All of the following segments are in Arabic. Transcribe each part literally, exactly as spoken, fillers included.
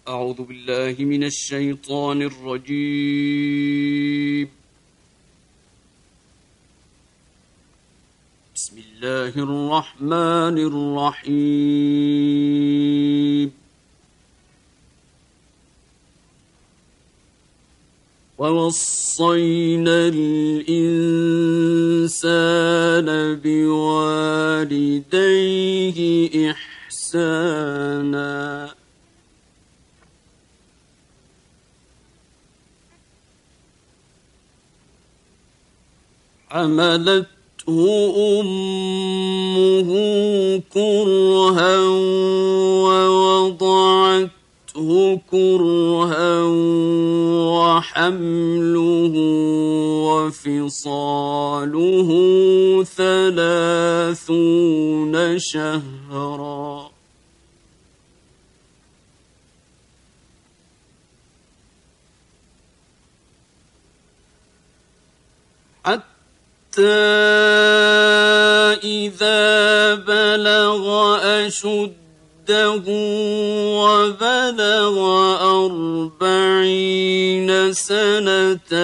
أعوذ بالله من الشيطان الرجيم. بسم الله الرحمن الرحيم. ووصينا الإنسان بوالديه إحسانا حملته أمه كرها ووضعته كرها وحمله وفصاله ثلاثون شهرا حتى إذا بلغ أشده وبلغ أربعين سنة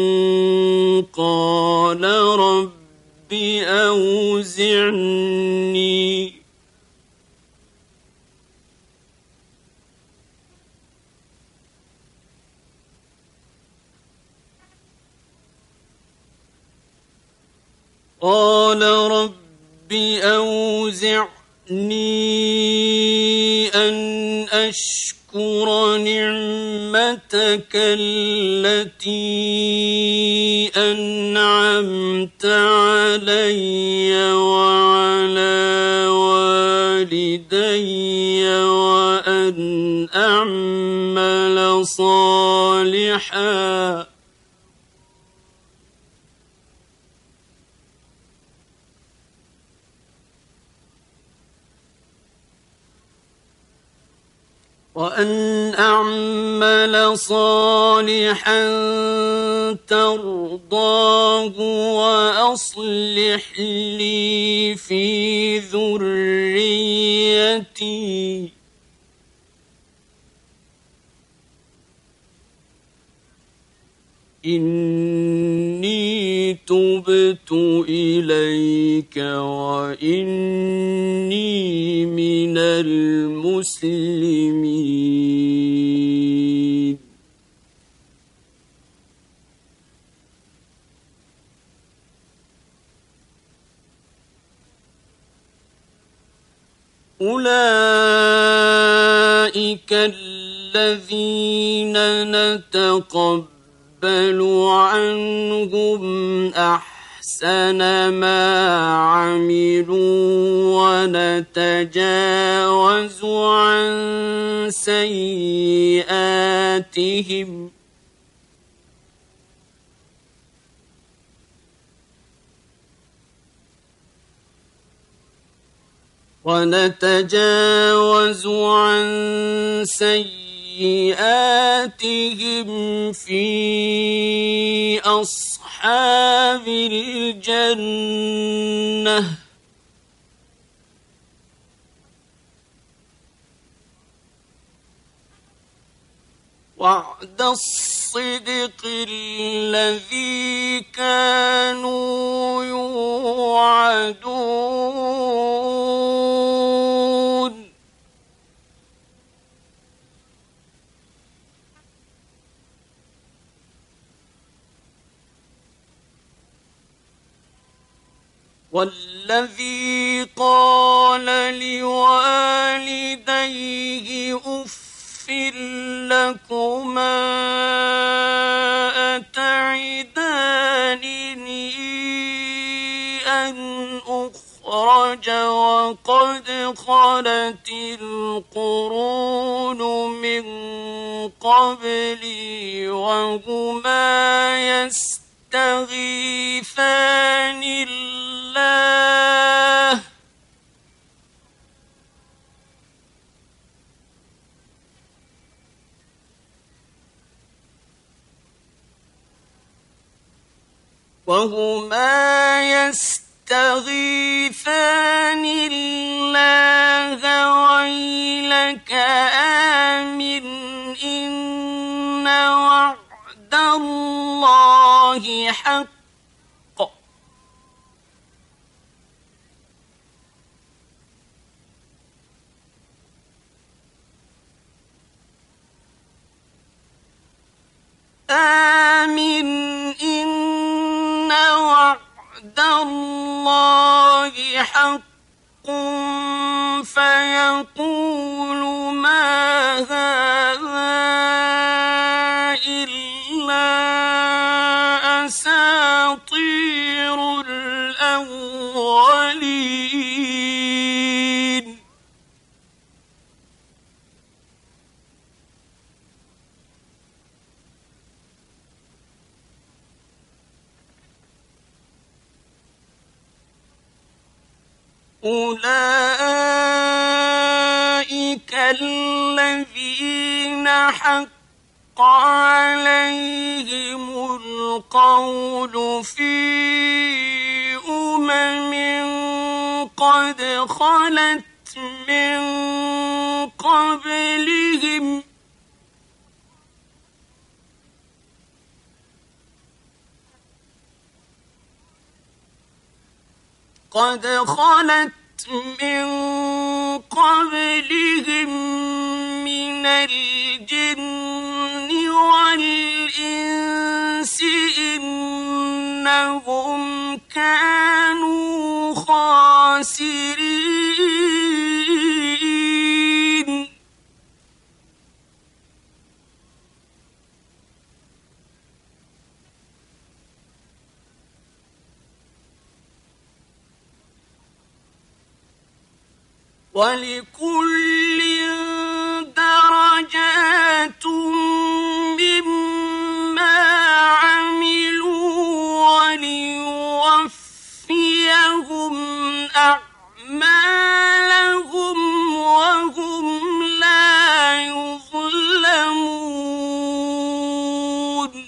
قال رب أوزعني قال رب أوزعني أن أشكر نعمتك التي أنعمت علي وعلى والدي وأن أعمل صالحا وأن أعمل صالحا ترضاه وأصلح لي في ذريتي إني تبت إليك وإني من المسلمين أولئك الذين نتقبل عنهم أحسن ما عملوا ونتجاوز عن سيئاتهم ونتجاوز عن سيئاتهم في أصحاب الجنة وعد الصدق الذي كانوا يوعدون والذي قال لوالديه أف لكما أتعدانني أن أخرج وقد خلت القرون من قبلي وهما يستغيثان الله وهما يستغيثان الله ويلك آمن إن وعد الله حق آمن إن وعد الله حق فيقول ما هذا إلا أساطير الأولين أولئك الذين حق عليهم القول في أمم قد خلت من قبلهم قد خلت من قبلهم من الجن والإنس إنهم كانوا خاسرين ولكل درجات مما عملوا وليوفيهم أعمالهم وهم لا يظلمون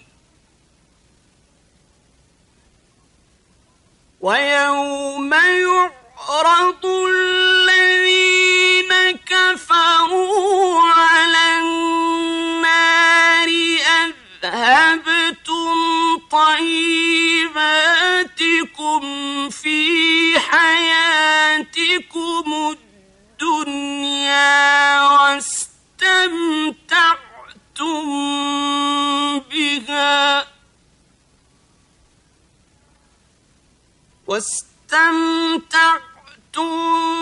ويوم يعرض الذين كفروا على النار أذهبتم طيباتكم في حياتكم الدنيا واستمتعتم بها واستمتعتم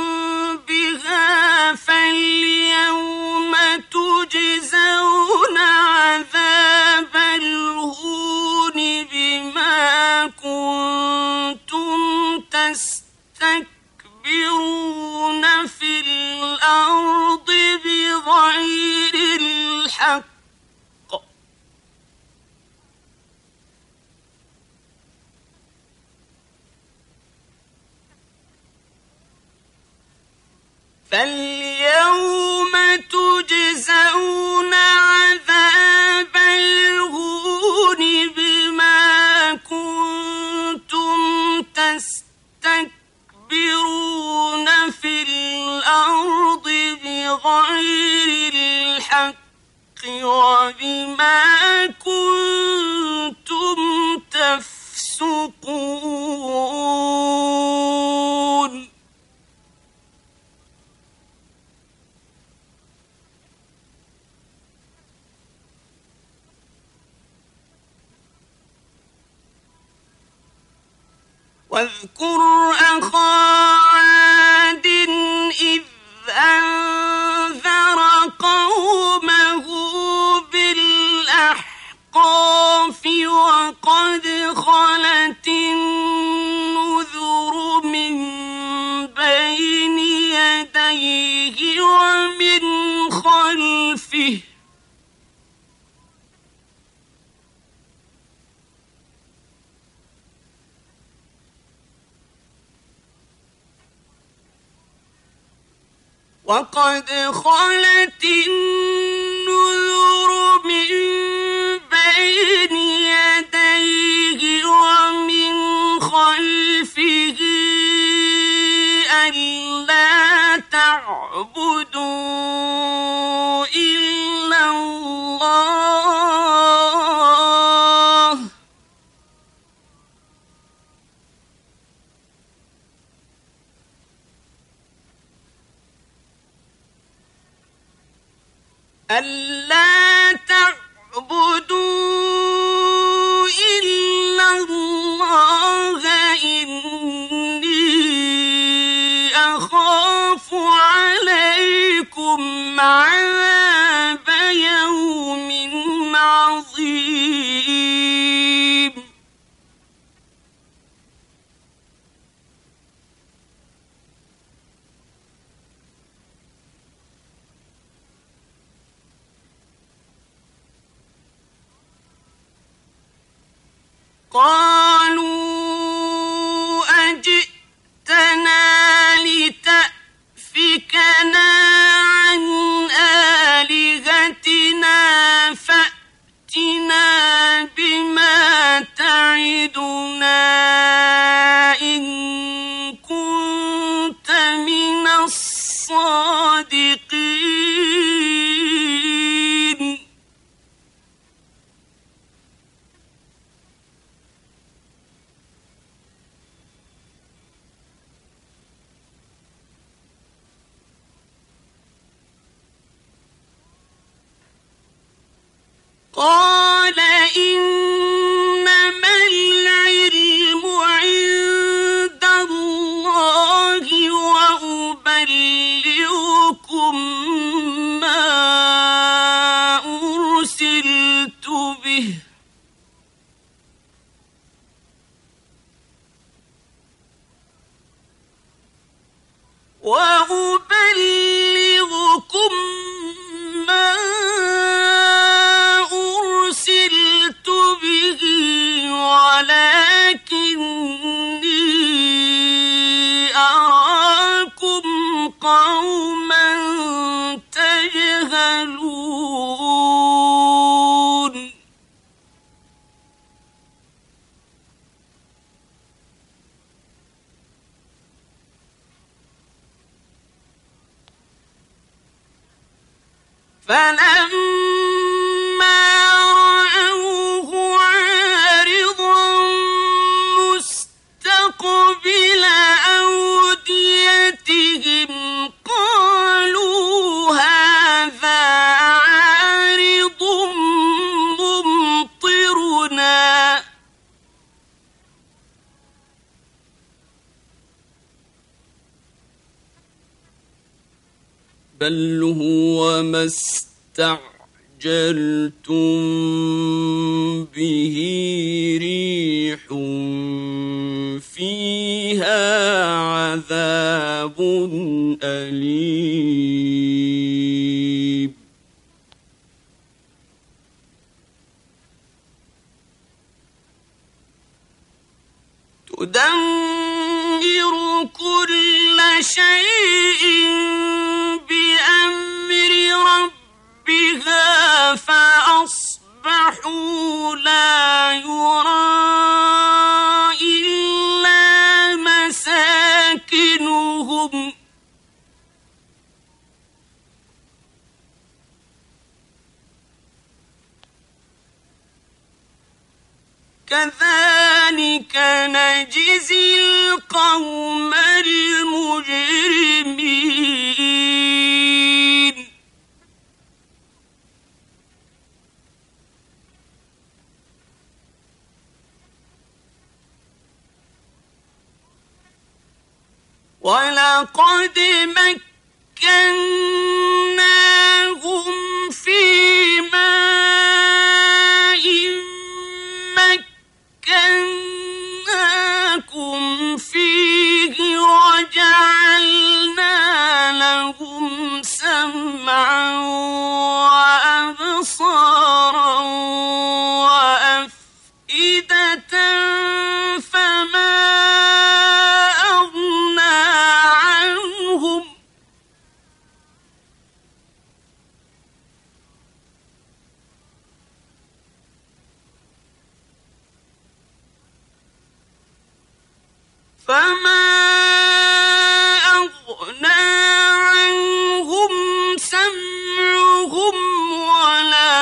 بها فاليوم تجزون عذاب الهون بما كنتم تستكبرون في الأرض بغير الحق فاليوم تجزون عذاب الهون بما كنتم تستكبرون في الأرض بغير الحق وبما كنتم تفسقون واذكر أخا عاد إذ أنذر قومه بالأحقاف وقد خلت النذر من بين يديه ومن خلفه وقد خلت النذر من بين يديه ومن خلفه ألا تعبدوا إلا الله ألا تعبدوا إلا الله إني أخاف عليكم عذاب يوم عظيم قالوا أجئتنا لتأفكنا عن آلهتنا فأتنا بما تعدنا إن كنت من الصادقين قال إنما العلم عند الله وأبلغكم ما أرسلت به وأبلغكم ما أرسلت به ولكني أراكم قوما تجهلون فلما رأوه عارضا مستقبل أوديتهم قالوا هذا عارض ممطرنا بل هو ما استعجلتم به ريح فيها عذاب أليم تدمر كل شيء بأمر ربها فأصبحوا لا يرى إلا مساكنهم كذلك نجزي القوم المجرمين ولقد مكناهم في ماء مكناكم فيه وجعلنا لهم سمعا وأبصارا وأفئدة فما أغنى عنهم فما أغنى عنهم سمعهم ولا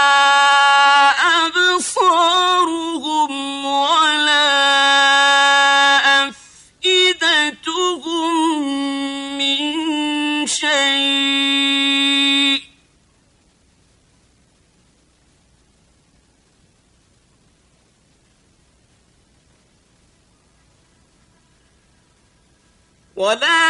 أبصارهم ولا أفئدتهم من شيء ولا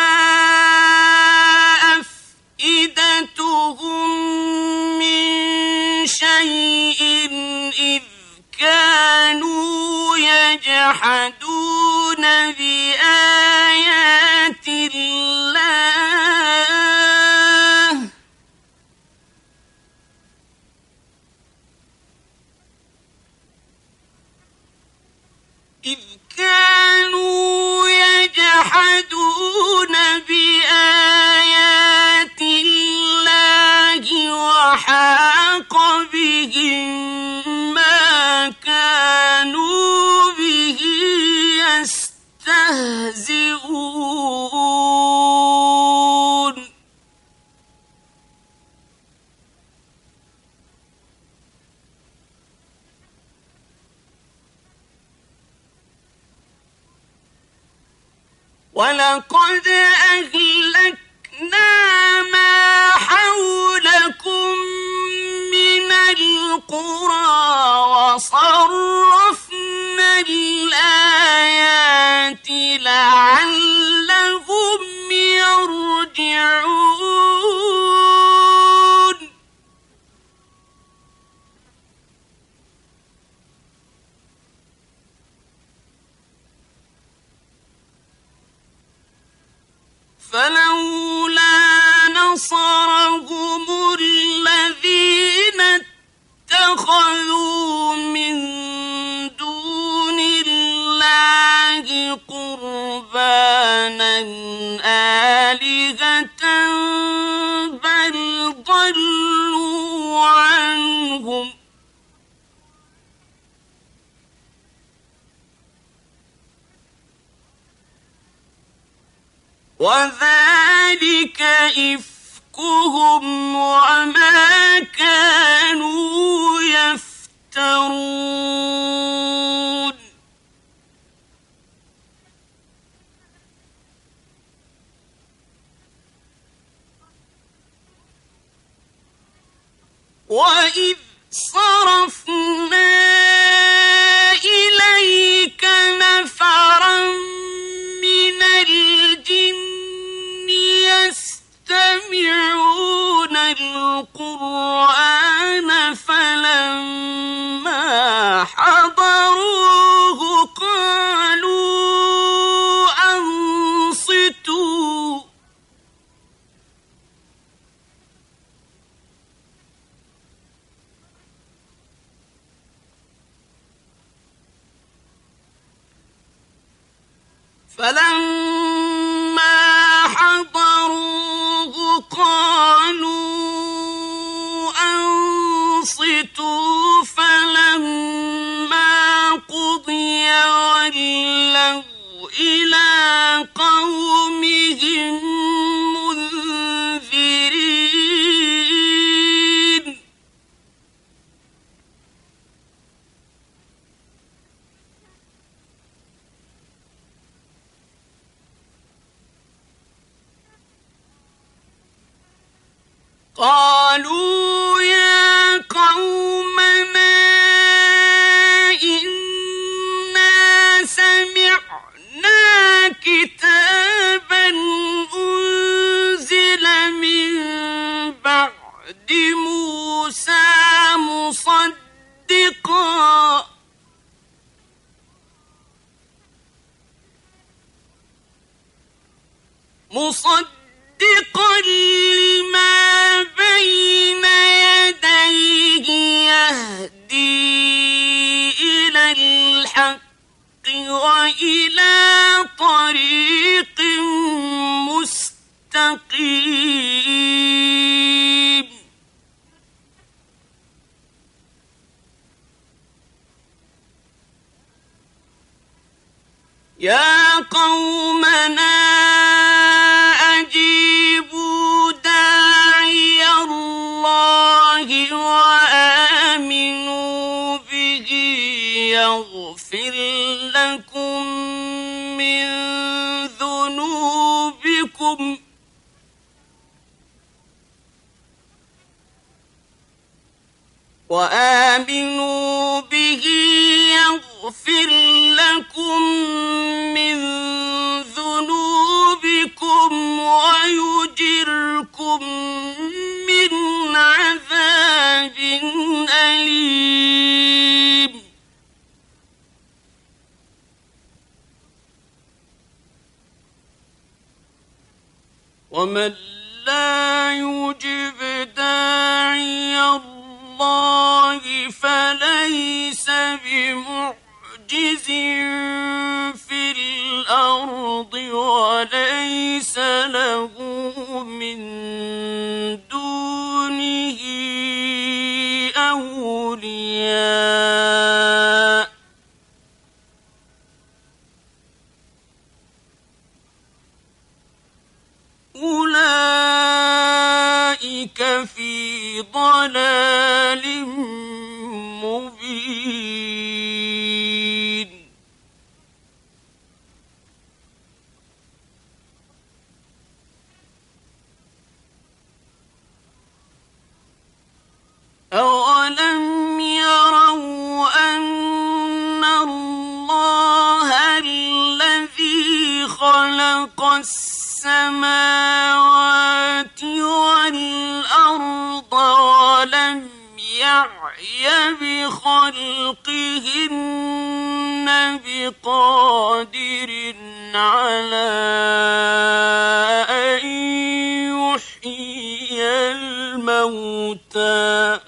أفئدتهم من شيء إذ كانوا يجحدون بآيات الله إذ كانوا يجحدون بآيات الله وحاق بهم ما كانوا به يستهزئون ولقد أهلكنا ما حولكم من القرى وصرفنا الآيات لعلهم يرجعون فلولا نصرهم الذين اتخذوا من دون الله قربانا آلهة بل ضلوا عنهم وذلك إفكهم وما كانوا يفترون وإذ صرفنا إليك نفرا من الجن يستمعون القرآن فلما حضروه قالوا أنصتوا فلما حضروه قالوا أنصتوا فلما قضي ولوا إلى قومهم منذرين قالوا يا قومنا إنا سمعنا كتابا أنزل من بعد موسى مصدقا مصدقا لما بين يديه يهدي إلى الحق وإلى طريق مستقيم يا قومنا أجيبوا داعي الله وآمنوا به يغفر لكم من ذنوبكم وآمنوا به يغفر لكم من ذنوبكم لكم من عذاب أليم. ومن لا يجب داعي الله فليس بمعجز في الأرض وليس له من دونه أولياء أولئك في ضلال مبين. أولم يروا أن الله الذي خلق السماوات والأرض ولم يعي بخلقهن بقادر على أن يحيي الموتى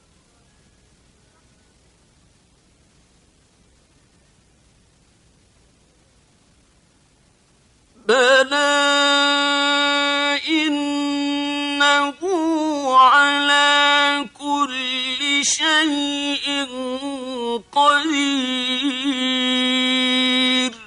بلى إنه على كل شيء قدير.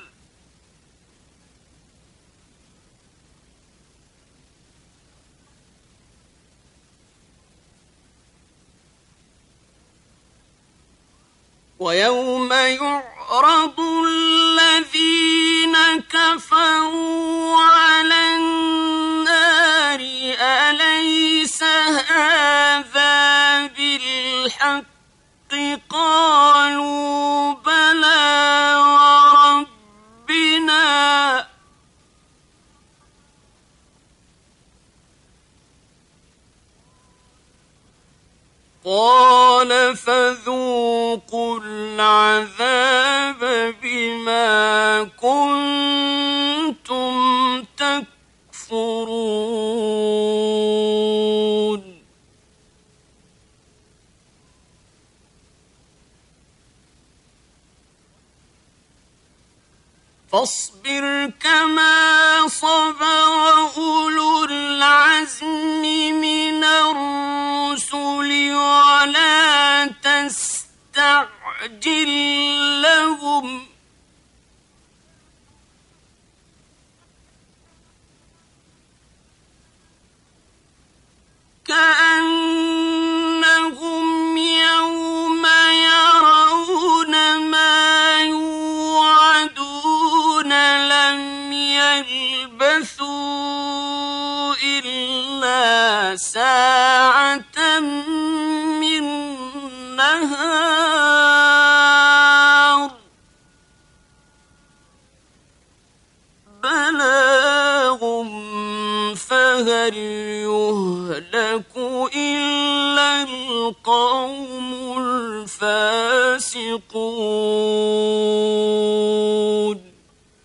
ويوم يعرض الذين كفروا على النار أليس هذا بالحق قالوا بلى وربنا قال فذوقوا العذاب بما كنتم تكفرون. فاصبر كما صبر أولو العزم من الرسل ولا تستعجل لهم كأنهم يوم يرون ما يوعدون لم يلبثوا إلا ساعة من نهار بلاغ فهل يهلك إلا القوم الفاسقون.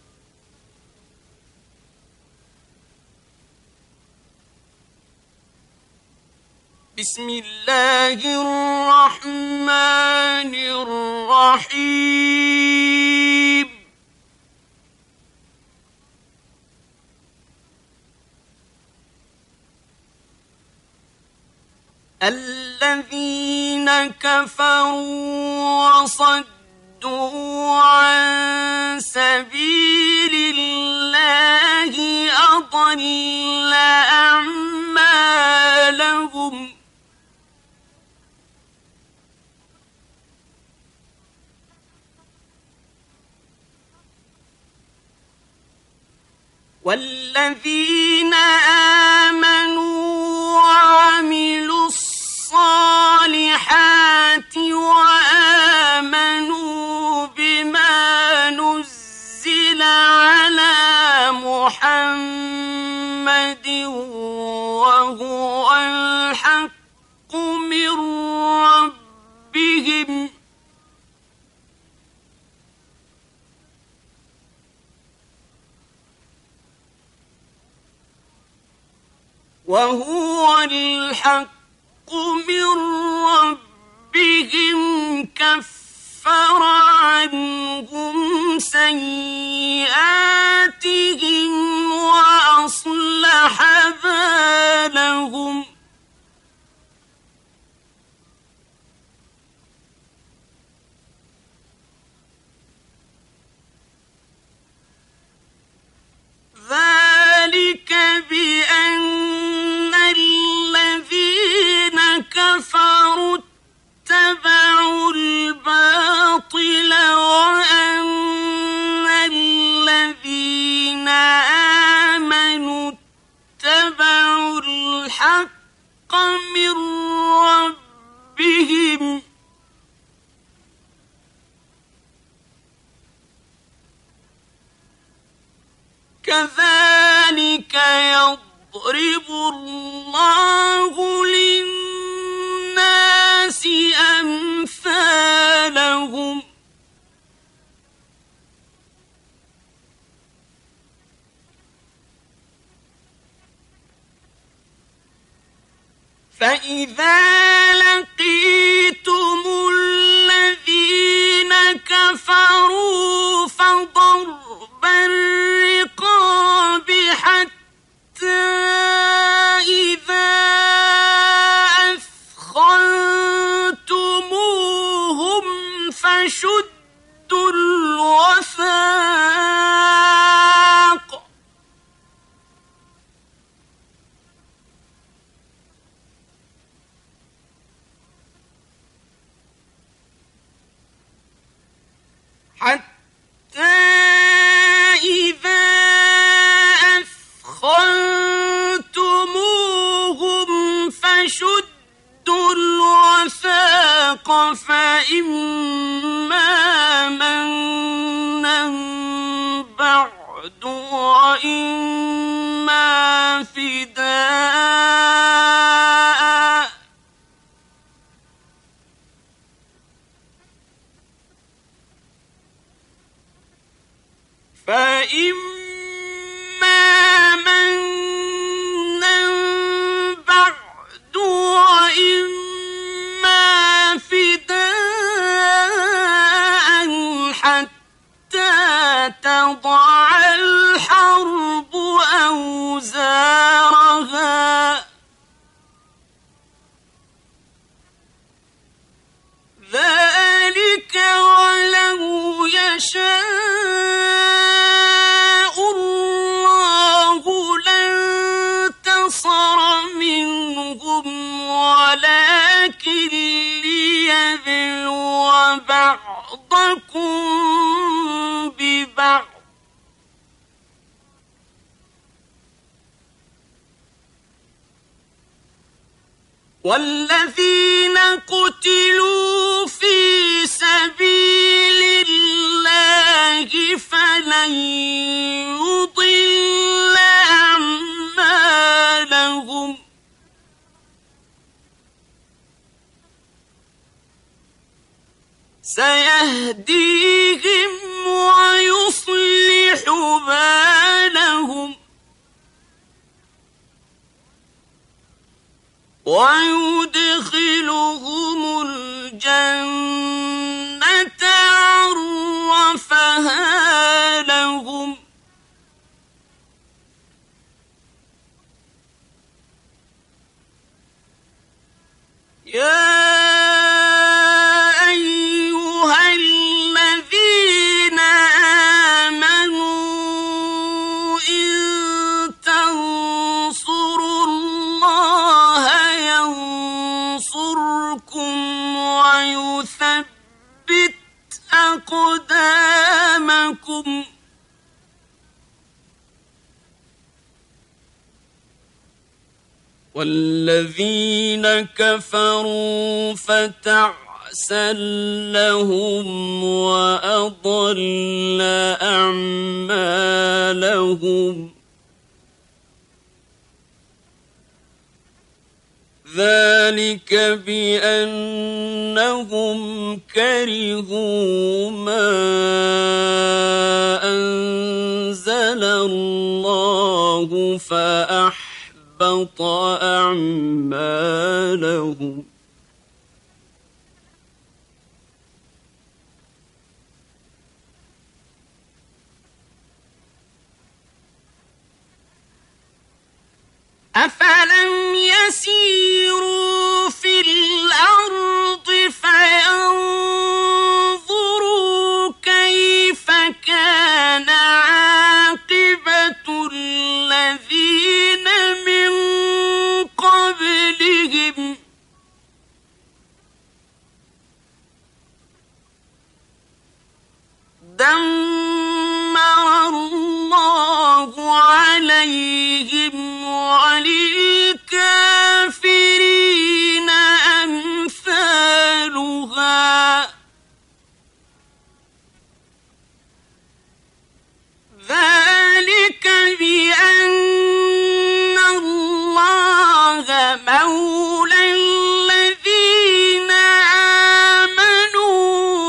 بسم الله الرحمن الرحيم. الذين كفروا وصدوا عن سبيل الله أضل أعمالهم والذين آمنوا وعملوا الصالحات وآمنوا بما نزل على محمد وهو وهو الحق من ربهم كفر عنهم سيئاتهم وأصلح بالهم ذلك بأن الذين كفروا اتبعوا الباطل وأن الذين آمنوا اتبعوا الحق من ربهم كذلك يضرب الله للناس أمثالهم فإذا لقيتم الذين كفروا فضرب الرقاب حتى إذا أثخنتموهم فشدوا الوثاق حتى إذا أثخنتموهم فشدوا الوثاق فإما منا بعد وإما فداء فإما منا بعد وإما فداء حتى تضع الحرب أوزارها ذلك ولو يشاء ولكن ليبلو بعضكم ببعض والذين قتلوا في سبيل الله فلن يضل أعمالهم سيهديهم ويصلح بالهم ويدخلهم الجنة عرفها لهم يا أقدامكم والذين كفروا فتعسا لهم وأضل أعمالهم ذلك بأنهم كرهوا ما أنزل الله فأحبط وأحبط أعمالهم أفلم يسيروا في الأرض فينظروا كيف كان عاقبة الذين من قبلهم دمر الله عليهم وللكافرين أمثالها ذلك بأن الله مولى الذين آمنوا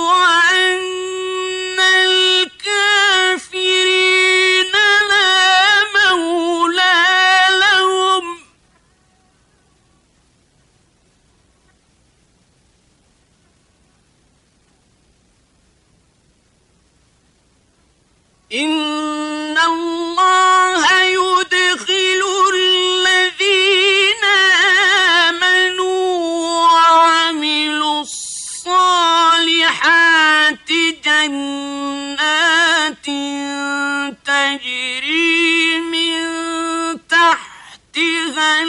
وأن الكافرين لا مولى لهم إن الله يدخل الذين آمنوا وعملوا الصالحات جنات تجري من تحتها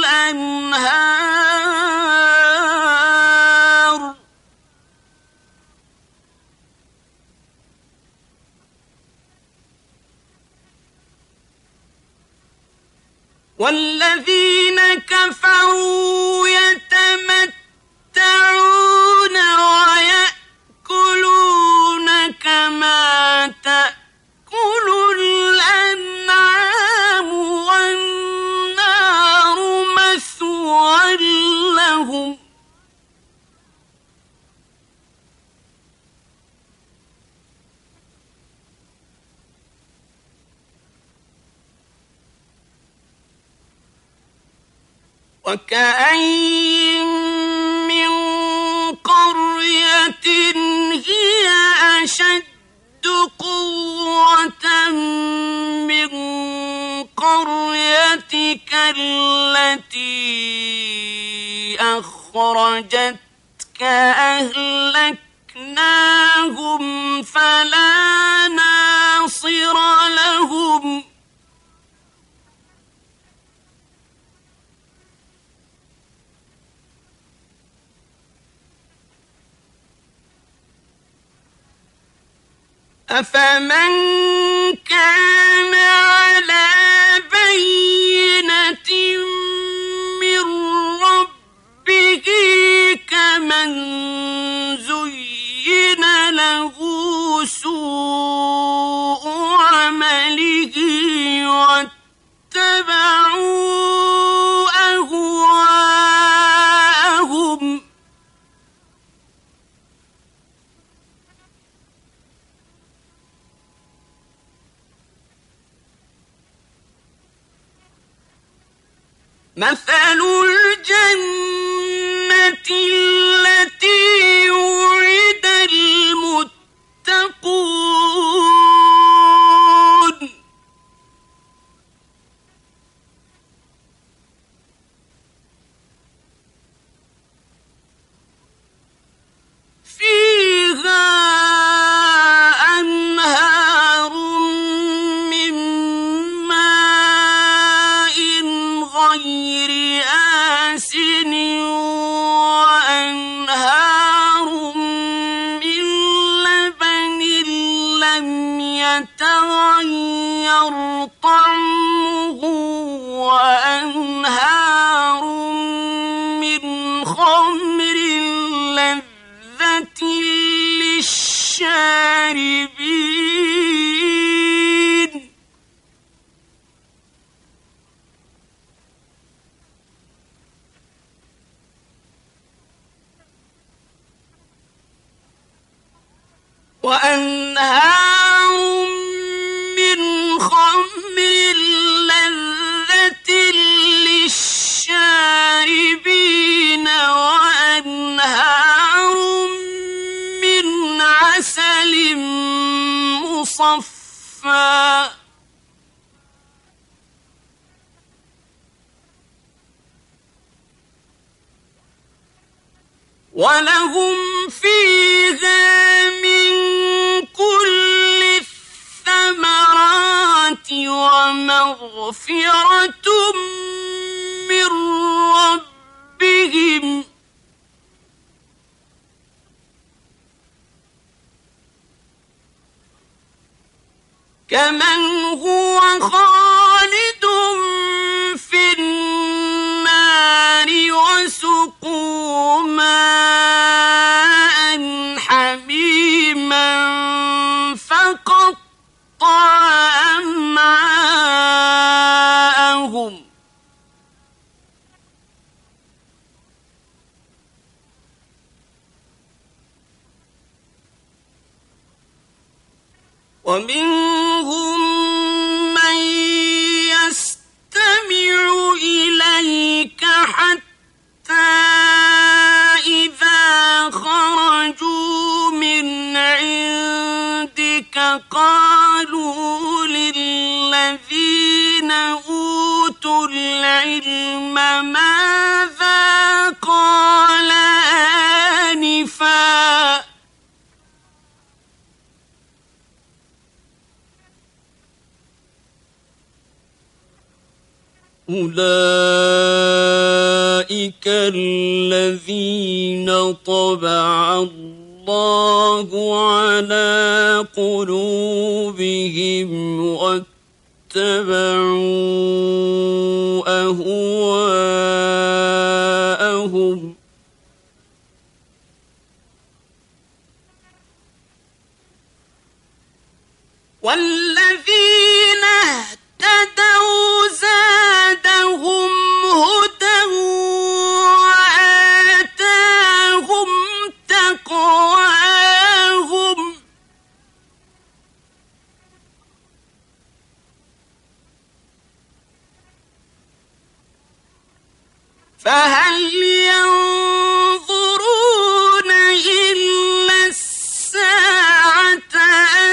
الأنهار والذين كفروا يتمتعون ويأكلون كما تأكل الأنعام والنار مثوى لهم وكأين من قرية هي أشد قوة من قريتك التي أخرجتك أهلكناهم فلا ناصر لهم أفمن كان على بينة من ربه كمن زين له سوء عمله واتبعوا أهواءهم مثل الجنة التي وعد المتقون فيها أنهار من ماء غير آسن وأنهار من لبن لم يتغير طعمه وأنهار من خمر لذة للشاربين وأنهار من خمر لذة أَنِيفًا وَلَهُمْ فِيهَا مِن كُلِّ الثَّمَرَاتِ وَمَغْفِرَةٌ مِّن رَّبِّهِمْ كَمَنْ هُوَ خَالِدٌ فِي النَّارِ وَسُقُوا مَاءً حَمِيمًا فَقَطَّعَ أَمْعَاءَهُمْ وَمِنْهُم مَّن يَسْتَمِعُ إِلَيْكَ حَتَّىٰ إِذَا خَرَجُوا مِنْ عِندِكَ قَالُوا لِلَّذِينَ أُوتُوا الْعِلْمَ مَاذَا قَالَ آنِفًا أُولَٰئِكَ الَّذِينَ طَبَعَ اللَّهُ عَلَىٰ قُلُوبِهِمْ وَاتَّبَعُوا أَهْوَاءَهُمْ وَالَّذِينَ اهْتَدَوْا زَادَهُمْ هُدًى وَآتَاهُمْ تَقْوَاهُمْ فَهَلْ يَنظُرُونَ إِلَّا السَّاعَةَ أَن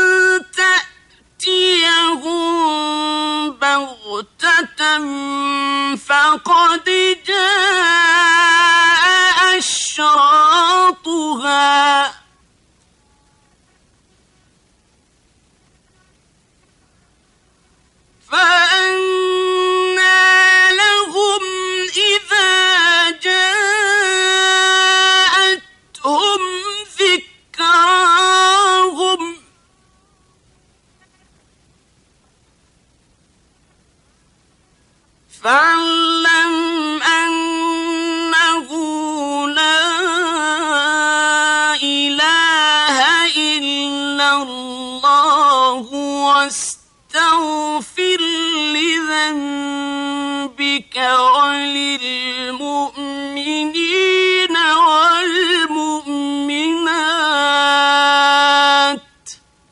تَأْتِيَهُم بَغْتَةً فَقَدْ جَاءَ أَشْرَاطُهَا فَأَنَّىٰ لَهُمْ إِذَا جَاءَتْهُمْ ذِكْرَاهُمْ فَاعْلَمْ أَنَّهُ لَا إِلَٰهَ إِلَّا اللَّهُ وَاسْتَغْفِرْ لِذَنبِكَ وَلِلْمُؤْمِنِينَ وَالْمُؤْمِنَاتِ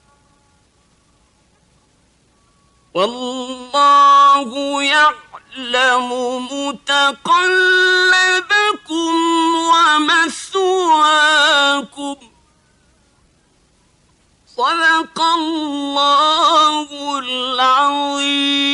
وَاللَّهُ يَعْلَمُ مُتَقَلَّبَكُمْ وَمَثْوَاكُمْ صدق الله العظيم.